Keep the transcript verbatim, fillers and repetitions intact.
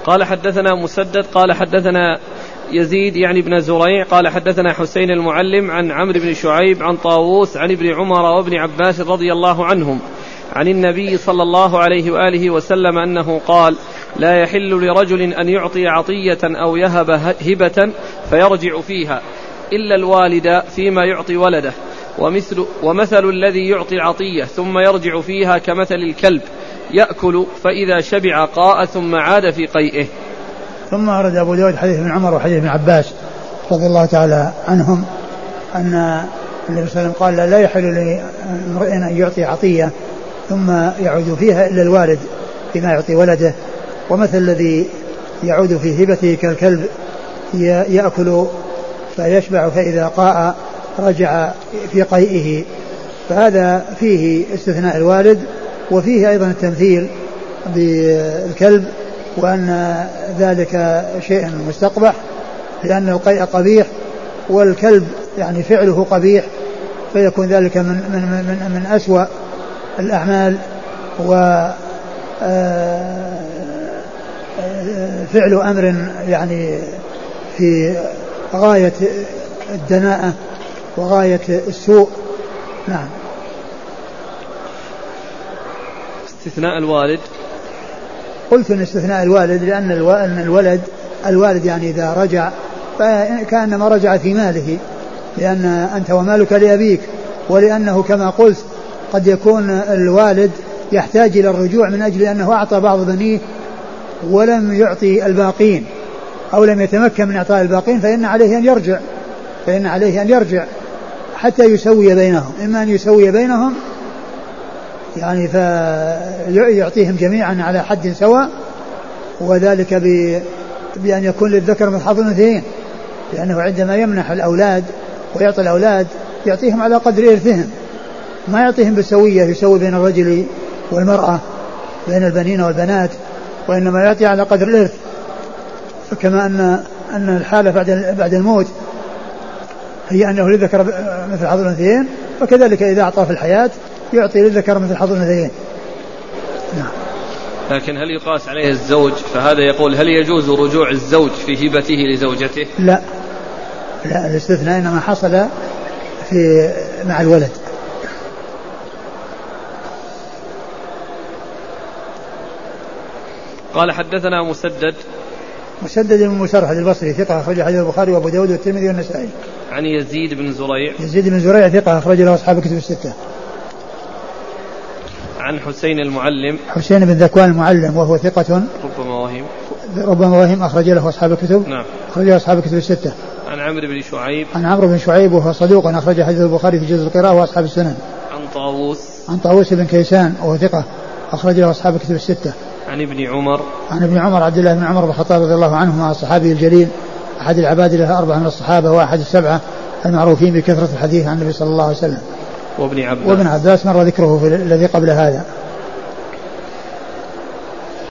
قال حدثنا مسدد قال حدثنا يزيد يعني بن زريع قال حدثنا حسين المعلم عن عمرو بن شعيب عن طاووس عن ابن عمر وابن عباس رضي الله عنهم عن النبي صلى الله عليه وآله وسلم أنه قال: لا يحل لرجل أن يعطي عطية أو يهب هبة فيرجع فيها إلا الوالد فيما يعطي ولده، ومثل, ومثل الذي يعطي العطية ثم يرجع فيها كمثل الكلب يأكل فإذا شبع قاء ثم عاد في قيئه. ثم أرد أبو داود حديث ابن عمر وحديث ابن عباس رضي الله تعالى عنهم أن النبي صلى الله عليه وسلم قال: لا يحل لامرئ أن يعطي عطية ثم يعود فيها إلا الوالد فيما يعطي ولده، ومثل الذي يعود في هبته كالكلب يأكل فيشبع فإذا قاء رجع في قيئه. فهذا فيه استثناء الوالد، وفيه أيضا التمثيل بالكلب، وأن ذلك شيء مستقبح لأن القيء قبيح والكلب يعني فعله قبيح، فيكون ذلك من, من, من, من أسوأ الأعمال وفعل أمر يعني في غاية الدناءة وغاية السوء. نعم. استثناء الوالد، قلت ان استثناء الوالد لأن الولد الوالد يعني إذا رجع فكأنما رجع في ماله، لأن أنت ومالك لأبيك، ولأنه كما قلت قد يكون الوالد يحتاج إلى الرجوع من أجل أنه أعطى بعض بنيه ولم يعطي الباقين أو لم يتمكن من إعطاء الباقين، فإن عليه أن يرجع فإن عليه أن يرجع حتى يسوي بينهم، إما أن يسوي بينهم يعني فيعطيهم جميعا على حد سواء، وذلك بأن يكون للذكر مثل حظ الأنثيين، لأنه عندما يمنح الأولاد ويعطي الأولاد يعطيهم على قدر إرثهم، ما يعطيهم بالسوية يسوي بين الرجل والمرأة بين البنين والبنات، وإنما يعطي على قدر الإرث. فكما أن أن الحالة بعد بعد الموت هي أنه للذكر مثل حظ الأنثيين، فكذلك إذا أعطى في الحياة يعطي للذكر مثل حظ الأنثيين. نعم. لكن هل يقاس عليه الزوج؟ فهذا يقول: هل يجوز رجوع الزوج في هبته لزوجته؟ لا لا، الاستثناء إنما حصل في مع الولد. قال حدثنا مسدد مسدد بن مسرهد البصري ثقة أخرج حديث البخاري وأبو داود والترمذي والنسائي. عن يزيد بن زريع يزيد بن زريع ثقة أخرج له أصحاب الكتب الستة. عن حسين المعلم حسين بن ذكوان المعلم وهو ثقة ربما وهم ربما وهم أخرج له أصحاب الكتب. نعم. أخرج له أصحاب الكتب الستة. عن عمرو بن شعيب عن عمرو بن شعيب وهو صدوق أخرج حديث البخاري في جزء القراءة وأصحاب السنن. عن طاووس عن طاووس بن كيسان وهو ثقة أخرج له أصحاب الكتب الستة. عن ابن عمر عن ابن عمر عبد الله بن عمر بن الخطاب رضي الله عنهما الصحابي الجليل أحد العباد له أربعة من الصحابة وأحد السبعة المعروفين بكثرة الحديث عن النبي صلى الله عليه وسلم. وابن عباس وابن عباس مر ذكره في الذي قبل هذا.